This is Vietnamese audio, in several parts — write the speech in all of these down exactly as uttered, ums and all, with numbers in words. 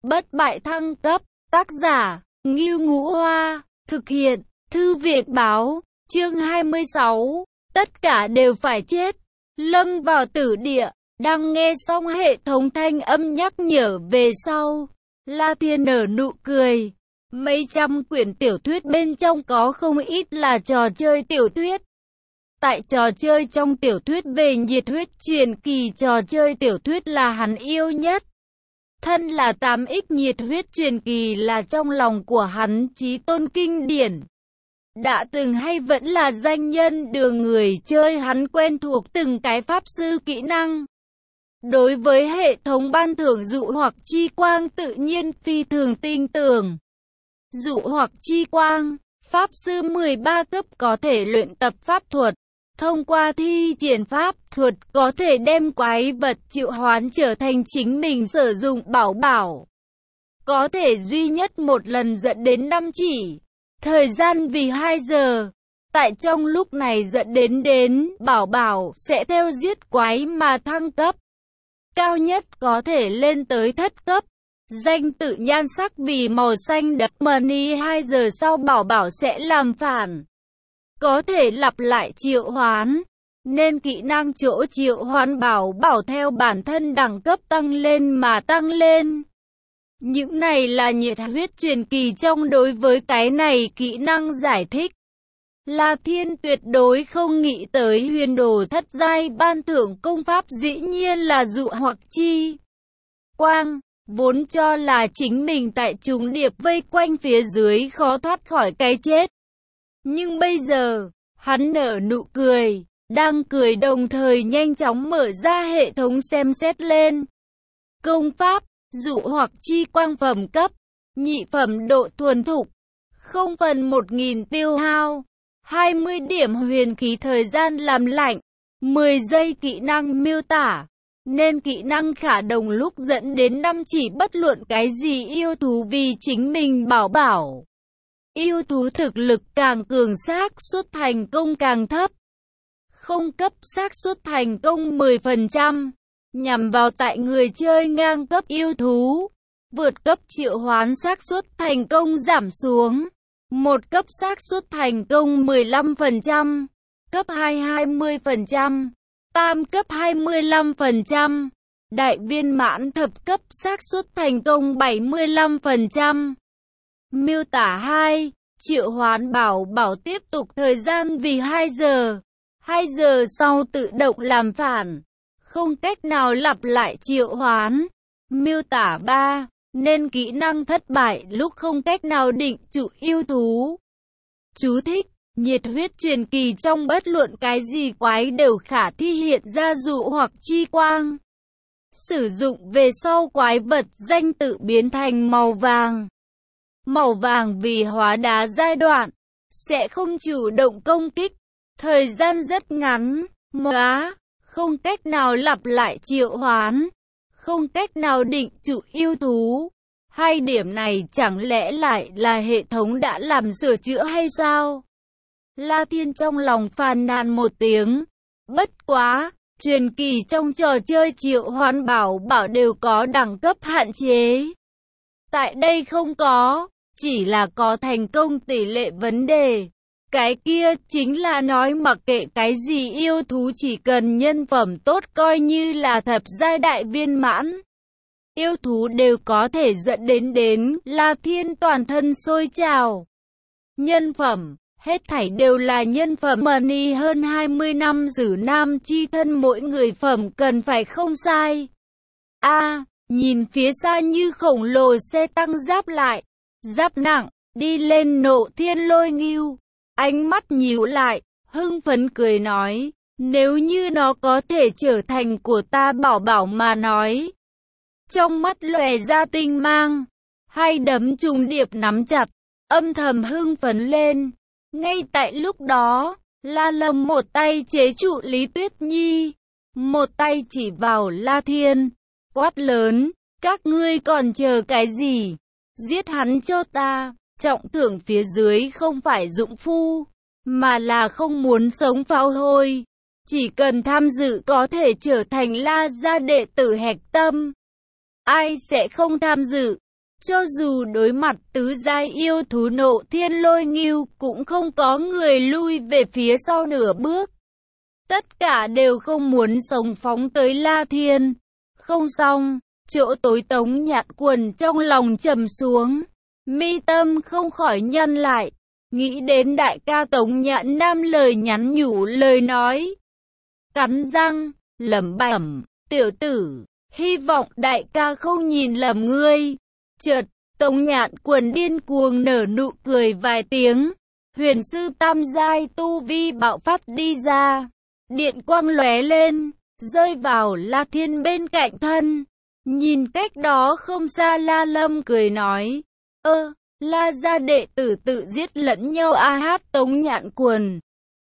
Bất bại thăng cấp, tác giả, Ngưu Ngũ Hoa, thực hiện, Thư viện báo, chương hai mươi sáu, tất cả đều phải chết, lâm vào tử địa, đang nghe xong hệ thống thanh âm nhắc nhở về sau. La Thiên nở nụ cười, mấy trăm quyển tiểu thuyết bên trong có không ít là trò chơi tiểu thuyết. Tại trò chơi trong tiểu thuyết về nhiệt huyết truyền kỳ, trò chơi tiểu thuyết là hắn yêu nhất. Thân là tám ích nhiệt huyết truyền kỳ là trong lòng của hắn chí tôn kinh điển. Đã từng hay vẫn là danh nhân đường người chơi, hắn quen thuộc từng cái pháp sư kỹ năng. Đối với hệ thống ban thưởng dụ hoặc chi quang tự nhiên phi thường tin tưởng. Dụ hoặc chi quang, pháp sư mười ba cấp có thể luyện tập pháp thuật. Thông qua thi triển pháp thuật có thể đem quái vật triệu hoán trở thành chính mình sử dụng bảo bảo. Có thể duy nhất một lần dẫn đến năm chỉ. Thời gian vì hai giờ. Tại trong lúc này dẫn đến đến bảo bảo sẽ theo giết quái mà thăng cấp. Cao nhất có thể lên tới thất cấp. Danh tự nhan sắc vì màu xanh đậm money, hai giờ sau bảo bảo sẽ làm phản. Có thể lặp lại triệu hoán, nên kỹ năng chỗ triệu hoán bảo bảo theo bản thân đẳng cấp tăng lên mà tăng lên. Những này là nhiệt huyết truyền kỳ trong đối với cái này kỹ năng giải thích. La Thiên tuyệt đối không nghĩ tới huyền đồ thất giai ban thưởng công pháp dĩ nhiên là dụ hoặc chi quang, vốn cho là chính mình tại trùng điệp vây quanh phía dưới khó thoát khỏi cái chết. Nhưng bây giờ, hắn nở nụ cười, đang cười đồng thời nhanh chóng mở ra hệ thống xem xét lên. Công pháp, dụ hoặc chi quang phẩm cấp, nhị phẩm độ thuần thục, không phần một nghìn tiêu hao, hai mươi điểm huyền khí thời gian làm lạnh, mười giây kỹ năng miêu tả, nên kỹ năng khả đồng lúc dẫn đến năm chỉ bất luận cái gì yêu thú vì chính mình bảo bảo. Yêu thú thực lực càng cường xác suất thành công càng thấp. Không cấp xác suất thành công mười phần trăm. Nhằm vào tại người chơi ngang cấp yêu thú. Vượt cấp triệu hoán xác suất thành công giảm xuống. Một cấp xác suất thành công mười lăm phần trăm. Cấp hai hai mươi phần trăm. Tam cấp hai mươi lăm phần trăm. Đại viên mãn thập cấp xác suất thành công bảy mươi lăm phần trăm. Miêu tả hai, triệu hoán bảo bảo tiếp tục thời gian vì hai giờ. hai giờ sau tự động làm phản, không cách nào lặp lại triệu hoán. Miêu tả ba, nên kỹ năng thất bại lúc không cách nào định trụ yêu thú. Chú thích, nhiệt huyết truyền kỳ trong bất luận cái gì quái đều khả thi hiện ra dụ hoặc chi quang. Sử dụng về sau quái vật danh tự biến thành màu vàng. Màu vàng vì hóa đá giai đoạn, sẽ không chủ động công kích, thời gian rất ngắn, móa, không cách nào lặp lại triệu hoán, không cách nào định trụ yêu thú. Hai điểm này chẳng lẽ lại là hệ thống đã làm sửa chữa hay sao? La Thiên trong lòng phàn nàn một tiếng, bất quá, truyền kỳ trong trò chơi triệu hoán bảo bảo đều có đẳng cấp hạn chế. Tại đây không có. Chỉ là có thành công tỷ lệ vấn đề. Cái kia chính là nói mặc kệ cái gì yêu thú chỉ cần nhân phẩm tốt coi như là thập giai đại viên mãn. Yêu thú đều có thể dẫn đến đến La Thiên toàn thân sôi trào. Nhân phẩm, hết thảy đều là nhân phẩm money hơn hai mươi năm giữ nam chi thân mỗi người phẩm cần phải không sai. A, à, nhìn phía xa như khổng lồ xe tăng giáp lại. Giáp nặng, đi lên nộ thiên lôi ngưu. Ánh mắt nhíu lại, hưng phấn cười nói, nếu như nó có thể trở thành của ta bảo bảo mà nói. Trong mắt lòe ra tinh mang, hai đấm trùng điệp nắm chặt, âm thầm hưng phấn lên. Ngay tại lúc đó, La Lâm một tay chế trụ Lý Tuyết Nhi, một tay chỉ vào La Thiên, quát lớn, các ngươi còn chờ cái gì? Giết hắn cho ta, trọng thưởng phía dưới không phải dụng phu, mà là không muốn sống phao thôi. Chỉ cần tham dự có thể trở thành La gia đệ tử hạch tâm. Ai sẽ không tham dự? Cho dù đối mặt tứ giai yêu thú Nộ Thiên Lôi Ngưu, cũng không có người lui về phía sau nửa bước. Tất cả đều không muốn sống phóng tới La Thiên. Không xong, chỗ tối Tống Nhạn Quần trong lòng trầm xuống, mi tâm không khỏi nhăn lại, nghĩ đến đại ca Tống Nhạn Nam lời nhắn nhủ lời nói. Cắn răng, lẩm bẩm, tiểu tử, hy vọng đại ca không nhìn lầm ngươi. Chợt, Tống Nhạn Quần điên cuồng nở nụ cười vài tiếng, huyền sư tam giai tu vi bạo phát đi ra, điện quang lóe lên, rơi vào La Thiên bên cạnh thân. Nhìn cách đó không xa, La Lâm cười nói, ơ, La gia đệ tử tự giết lẫn nhau a hát. Tống Nhạn Quần.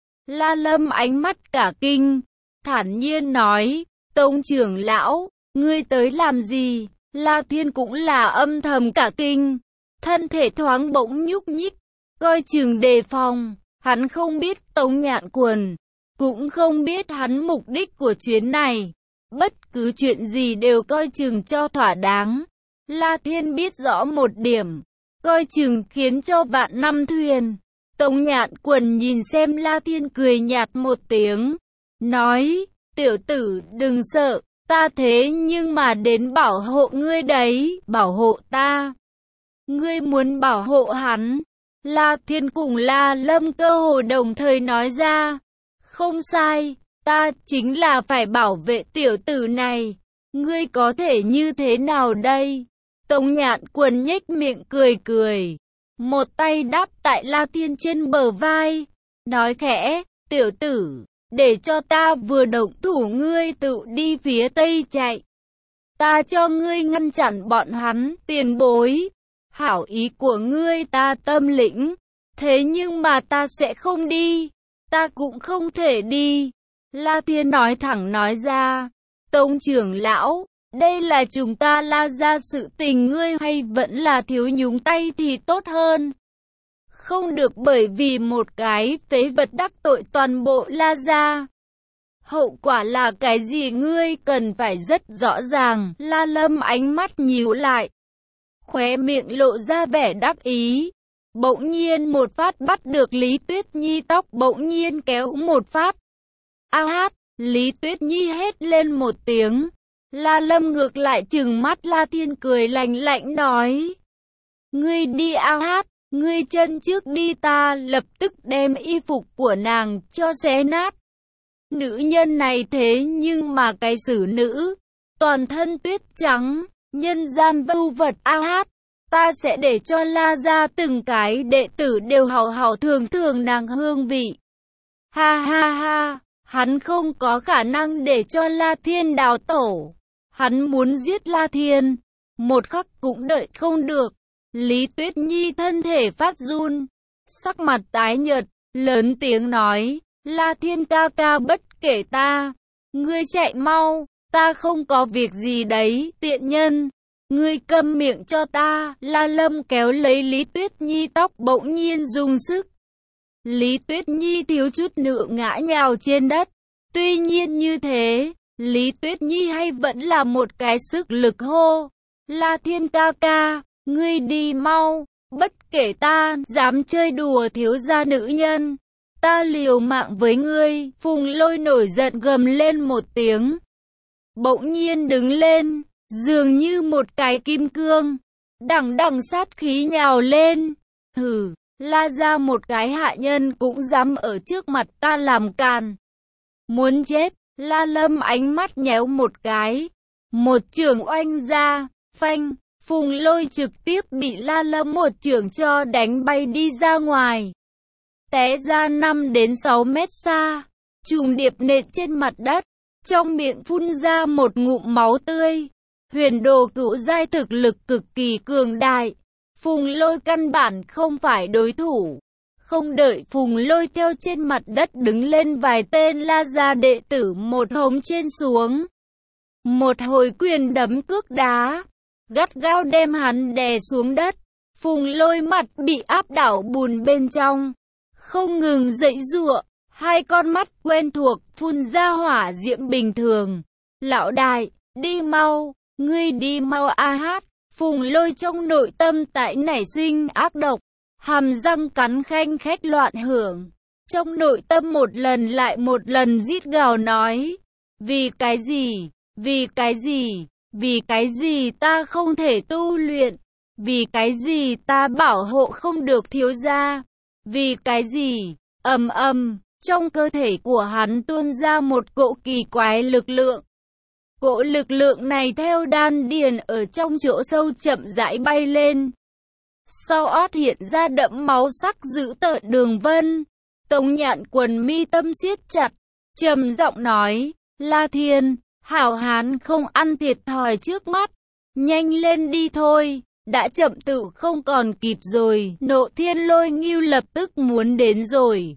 La Lâm ánh mắt cả kinh, thản nhiên nói, Tống trưởng lão, ngươi tới làm gì? La Thiên cũng là âm thầm cả kinh, thân thể thoáng bỗng nhúc nhích, coi chừng đề phòng. Hắn không biết Tống Nhạn Quần, cũng không biết hắn mục đích của chuyến này. Bất cứ chuyện gì đều coi chừng cho thỏa đáng. La Thiên biết rõ một điểm, coi chừng khiến cho vạn năm thuyền. Tống Nhạn Quần nhìn xem La Thiên cười nhạt một tiếng, nói, tiểu tử đừng sợ, ta thế nhưng mà đến bảo hộ ngươi đấy, bảo hộ ta. Ngươi muốn bảo hộ hắn? La Thiên cùng La Lâm cơ hồ đồng thời nói ra, không sai, ta chính là phải bảo vệ tiểu tử này. Ngươi có thể như thế nào đây? Tống Nhạn Quần nhếch miệng cười cười, một tay đáp tại La Thiên trên bờ vai, nói khẽ, tiểu tử, để cho ta vừa động thủ ngươi tự đi phía tây chạy. Ta cho ngươi ngăn chặn bọn hắn, tiền bối. Hảo ý của ngươi ta tâm lĩnh, thế nhưng mà ta sẽ không đi, ta cũng không thể đi. La Thiên nói thẳng nói ra, Tống trưởng lão, đây là chúng ta La gia sự tình, ngươi hay vẫn là thiếu nhúng tay thì tốt hơn. Không được bởi vì một cái phế vật đắc tội toàn bộ La gia. Hậu quả là cái gì ngươi cần phải rất rõ ràng. La Lâm ánh mắt nhíu lại, khóe miệng lộ ra vẻ đắc ý. Bỗng nhiên một phát bắt được Lý Tuyết Nhi tóc, bỗng nhiên kéo một phát. A hát, Lý Tuyết Nhi hét lên một tiếng. La Lâm ngược lại trừng mắt La Thiên cười lạnh lạnh nói, ngươi đi a hát, ngươi chân trước đi, ta lập tức đem y phục của nàng cho xé nát. Nữ nhân này thế nhưng mà cái xử nữ, toàn thân tuyết trắng, nhân gian vưu vật a hát. Ta sẽ để cho La gia từng cái đệ tử đều hào hào thường thường nàng hương vị. Ha ha ha, hắn không có khả năng để cho La Thiên đào tổ. Hắn muốn giết La Thiên, một khắc cũng đợi không được. Lý Tuyết Nhi thân thể phát run, sắc mặt tái nhợt, lớn tiếng nói, La Thiên ca ca, bất kể ta, ngươi chạy mau, ta không có việc gì đấy, tiện nhân. Ngươi câm miệng cho ta. La Lâm kéo lấy Lý Tuyết Nhi tóc, bỗng nhiên dùng sức. Lý Tuyết Nhi thiếu chút nữa ngã nhào trên đất. Tuy nhiên như thế, Lý Tuyết Nhi hay vẫn là một cái sức lực hô, La Thiên ca ca, ngươi đi mau, bất kể ta dám chơi đùa thiếu gia nữ nhân, ta liều mạng với ngươi. Phùng Lôi nổi giận gầm lên một tiếng, bỗng nhiên đứng lên, dường như một cái kim cương, đằng đằng sát khí nhào lên. Hừ, La gia một cái hạ nhân cũng dám ở trước mặt ta làm càn, muốn chết. La Lâm ánh mắt nhéo một cái, một chưởng oanh ra, phanh, Phùng Lôi trực tiếp bị La Lâm một chưởng cho đánh bay đi ra ngoài, té ra năm đến sáu mét xa, trùng điệp nện trên mặt đất, trong miệng phun ra một ngụm máu tươi. Huyền đồ cửu giai thực lực cực kỳ cường đại, Phùng Lôi căn bản không phải đối thủ. Không đợi Phùng Lôi theo trên mặt đất đứng lên, vài tên La gia đệ tử một hống trên xuống, một hồi quyền đấm cước đá, gắt gao đem hắn đè xuống đất. Phùng Lôi mặt bị áp đảo bùn bên trong, không ngừng giãy giụa, hai con mắt quen thuộc phun ra hỏa diễm bình thường. Lão đại, đi mau, ngươi đi mau a hát. Phùng Lôi trong nội tâm tại nảy sinh ác độc, hàm răng cắn khanh khách loạn hưởng. Trong nội tâm một lần lại một lần rít gào nói, vì cái gì, vì cái gì, vì cái gì ta không thể tu luyện, vì cái gì ta bảo hộ không được thiếu gia, vì cái gì, ầm ầm, trong cơ thể của hắn tuôn ra một cỗ kỳ quái lực lượng. Cỗ lực lượng này theo đan điền ở trong chỗ sâu chậm rãi bay lên. Sau ót hiện ra đẫm máu sắc dữ tợn đường vân. Tống Nhạn Quần mi tâm siết chặt, trầm giọng nói, La Thiên, hảo hán không ăn thiệt thòi trước mắt, nhanh lên đi thôi, đã chậm tự không còn kịp rồi. Nộ Thiên Lôi Ngưu lập tức muốn đến rồi.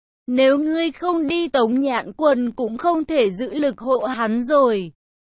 Nếu ngươi không đi Tống Nhạn Quần cũng không thể giữ lực hộ hắn rồi.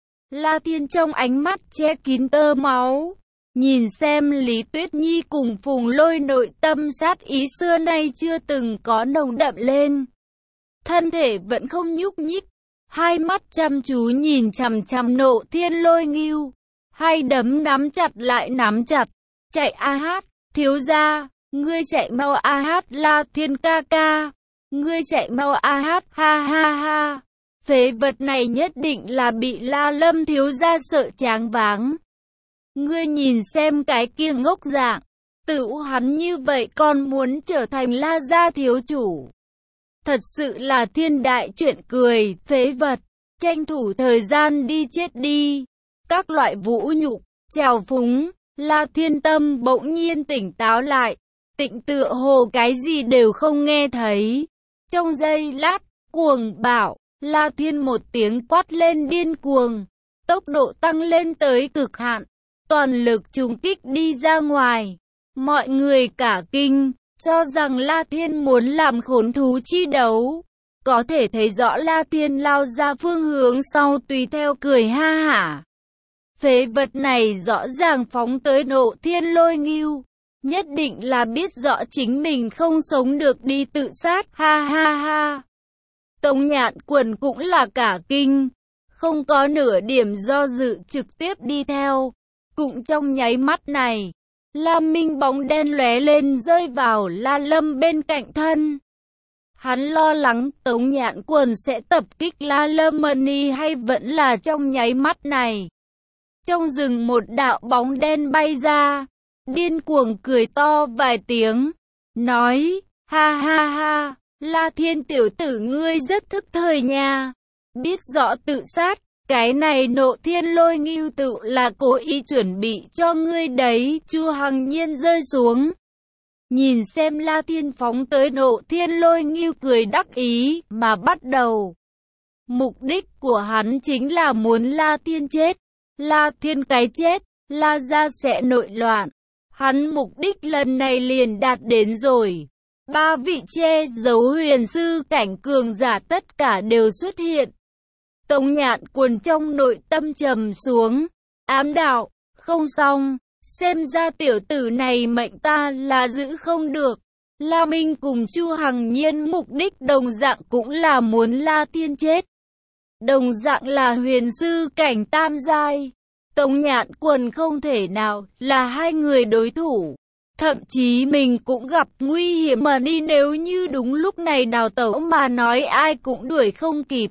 La Thiên trong ánh mắt che kín tơ máu, nhìn xem Lý Tuyết Nhi cùng Phùng Lôi, nội tâm sát ý xưa nay chưa từng có nồng đậm lên. Thân thể vẫn không nhúc nhích, hai mắt chăm chú nhìn chằm chằm Nộ Thiên Lôi Ngưu, hai đấm nắm chặt lại nắm chặt. Chạy a hát, thiếu gia, ngươi chạy mau a hát, La Thiên ca ca, ngươi chạy mau a hát, ha ha ha. Phế vật này nhất định là bị La Lâm thiếu gia sợ choáng váng. Ngươi nhìn xem cái kia ngốc dạng, tự hắn như vậy còn muốn trở thành La gia thiếu chủ. Thật sự là thiên đại chuyện cười, phế vật, tranh thủ thời gian đi chết đi. Các loại vũ nhục, trào phúng, La Thiên tâm bỗng nhiên tỉnh táo lại, tịnh tựa hồ cái gì đều không nghe thấy. Trong giây lát, cuồng bạo, La Thiên một tiếng quát lên điên cuồng, tốc độ tăng lên tới cực hạn, toàn lực trùng kích đi ra ngoài. Mọi người cả kinh, cho rằng La Thiên muốn làm khốn thú chi đấu. Có thể thấy rõ La Thiên lao ra phương hướng sau tùy theo cười ha hả. Phế vật này rõ ràng phóng tới Nộ Thiên Lôi Ngưu, nhất định là biết rõ chính mình không sống được đi tự sát, ha ha ha. Tống Nhạn Quần cũng là cả kinh, không có nửa điểm do dự trực tiếp đi theo. Cũng trong nháy mắt này, La Minh bóng đen lóe lên rơi vào La Lâm bên cạnh thân. Hắn lo lắng Tống Nhạn Quần sẽ tập kích La Lâm Mani hay vẫn là trong nháy mắt này. Trong rừng một đạo bóng đen bay ra, điên cuồng cười to vài tiếng, nói, ha ha ha, La Thiên tiểu tử ngươi rất thức thời nha, biết rõ tự sát, cái này Nộ Thiên Lôi Ngưu tự là cố ý chuẩn bị cho ngươi đấy. Chu Hằng Nhiên rơi xuống, nhìn xem La Thiên phóng tới Nộ Thiên Lôi Ngưu cười đắc ý mà bắt đầu. Mục đích của hắn chính là muốn La Thiên chết, La Thiên cái chết, La gia sẽ nội loạn. Hắn mục đích lần này liền đạt đến rồi. Ba vị che giấu huyền sư cảnh cường giả tất cả đều xuất hiện. Tống Nhạn Quần trong nội tâm trầm xuống, ám đạo, không xong, xem ra tiểu tử này mệnh ta là giữ không được. La Minh cùng Chu Hằng Nhiên mục đích đồng dạng cũng là muốn La Thiên chết. Đồng dạng là huyền sư cảnh tam giai. Tống Nhạn Quần không thể nào là hai người đối thủ. Thậm chí mình cũng gặp nguy hiểm mà đi, nếu như đúng lúc này đào tẩu mà nói ai cũng đuổi không kịp.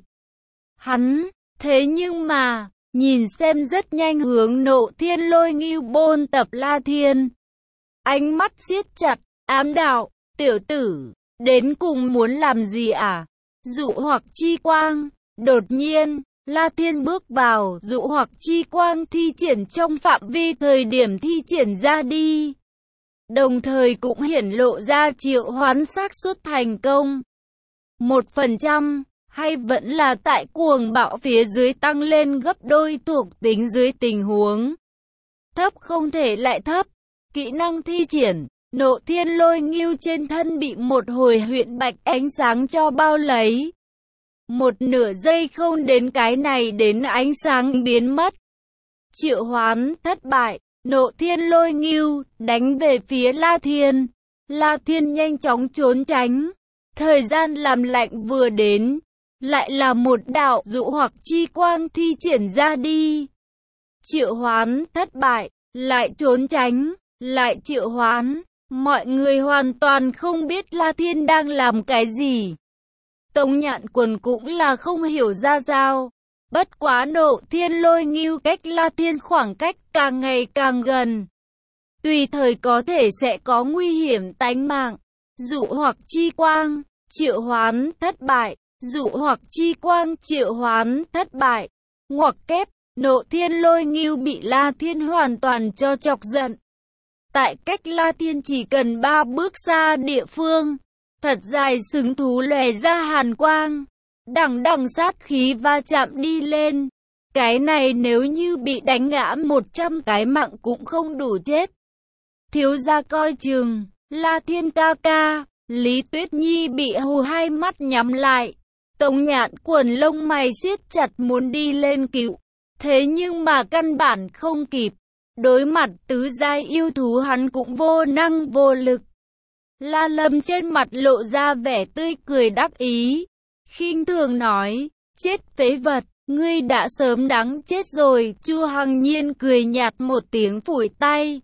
Hắn, thế nhưng mà, nhìn xem rất nhanh hướng Nộ Thiên Lôi Ngưu bôn tập La Thiên. Ánh mắt siết chặt, ám đạo, tiểu tử, đến cùng muốn làm gì à? Dụ hoặc chi quang. Đột nhiên, La Thiên bước vào dụ hoặc chi quang thi triển trong phạm vi thời điểm thi triển ra đi. Đồng thời cũng hiển lộ ra triệu hoán xác suất thành công. Một phần trăm, hay vẫn là tại cuồng bạo phía dưới tăng lên gấp đôi thuộc tính dưới tình huống. Thấp không thể lại thấp. Kỹ năng thi triển, Nộ Thiên Lôi Ngưu trên thân bị một hồi huyện bạch ánh sáng cho bao lấy. Một nửa giây không đến cái này đến ánh sáng biến mất. Triệu hoán thất bại, Nộ Thiên Lôi Ngưu đánh về phía La Thiên. La Thiên nhanh chóng trốn tránh. Thời gian làm lạnh vừa đến, lại là một đạo dụ hoặc chi quang thi triển ra đi. Triệu hoán thất bại, lại trốn tránh, lại triệu hoán. Mọi người hoàn toàn không biết La Thiên đang làm cái gì. Tống Nhạn Quần cũng là không hiểu ra sao. Bất quá Nộ Thiên Lôi Ngưu cách La Thiên khoảng cách càng ngày càng gần. Tùy thời có thể sẽ có nguy hiểm tánh mạng. Dụ hoặc chi quang, triệu hoán thất bại. Dụ hoặc chi quang triệu hoán thất bại. Ngoặc kép, Nộ Thiên Lôi Ngưu bị La Thiên hoàn toàn cho chọc giận. Tại cách La Thiên chỉ cần ba bước xa địa phương, thật dài sừng thú lòe ra hàn quang, đằng đằng sát khí va chạm đi lên. Cái này nếu như bị đánh ngã một trăm cái mạng cũng không đủ chết. Thiếu gia coi chừng, La Thiên ca ca. Lý Tuyết Nhi bị hù hai mắt nhắm lại. Tống Nhạn Quần lông mày siết chặt muốn đi lên cứu. Thế nhưng mà căn bản không kịp. Đối mặt tứ giai yêu thú hắn cũng vô năng vô lực. La Lâm trên mặt lộ ra vẻ tươi cười đắc ý. Khinh thường nói, chết phế vật, ngươi đã sớm đáng chết rồi. Chu Hằng Nhiên cười nhạt một tiếng phủi tay.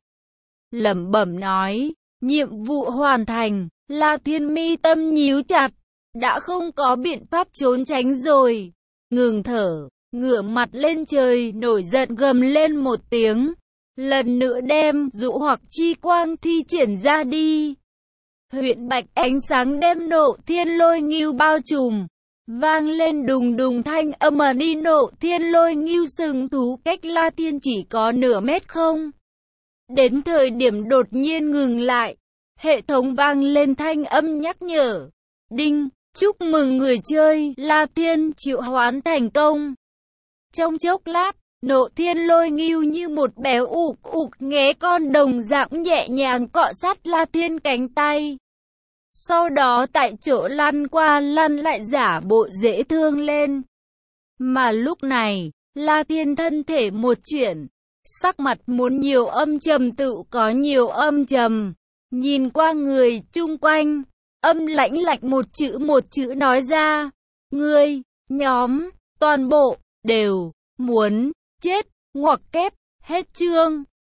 Lẩm bẩm nói, nhiệm vụ hoàn thành. La Thiên mi tâm nhíu chặt, đã không có biện pháp trốn tránh rồi. Ngừng thở, ngửa mặt lên trời, nổi giận gầm lên một tiếng. Lần nữa đem dụ hoặc chi quang thi triển ra đi. Huyện bạch ánh sáng đem Nộ Thiên Lôi Ngưu bao trùm. Vang lên đùng đùng thanh âm ở đi. Nộ Thiên Lôi Ngưu sừng thú cách La Thiên chỉ có nửa mét không. Đến thời điểm đột nhiên ngừng lại. Hệ thống vang lên thanh âm nhắc nhở. Đinh, chúc mừng người chơi, La Thiên triệu hoán thành công. Trong chốc lát, Nộ Thiên Lôi Ngưu như một béo ục ục nghé con đồng dạng nhẹ nhàng cọ sát La Thiên cánh tay. Sau đó tại chỗ lăn qua lăn lại giả bộ dễ thương lên. Mà lúc này, La Thiên thân thể một chuyển, sắc mặt muốn nhiều âm trầm tự có nhiều âm trầm. Nhìn qua người chung quanh, âm lãnh lạnh một chữ một chữ nói ra. Ngươi, nhóm, toàn bộ, đều, muốn, chết, ngoặc kép, hết chương.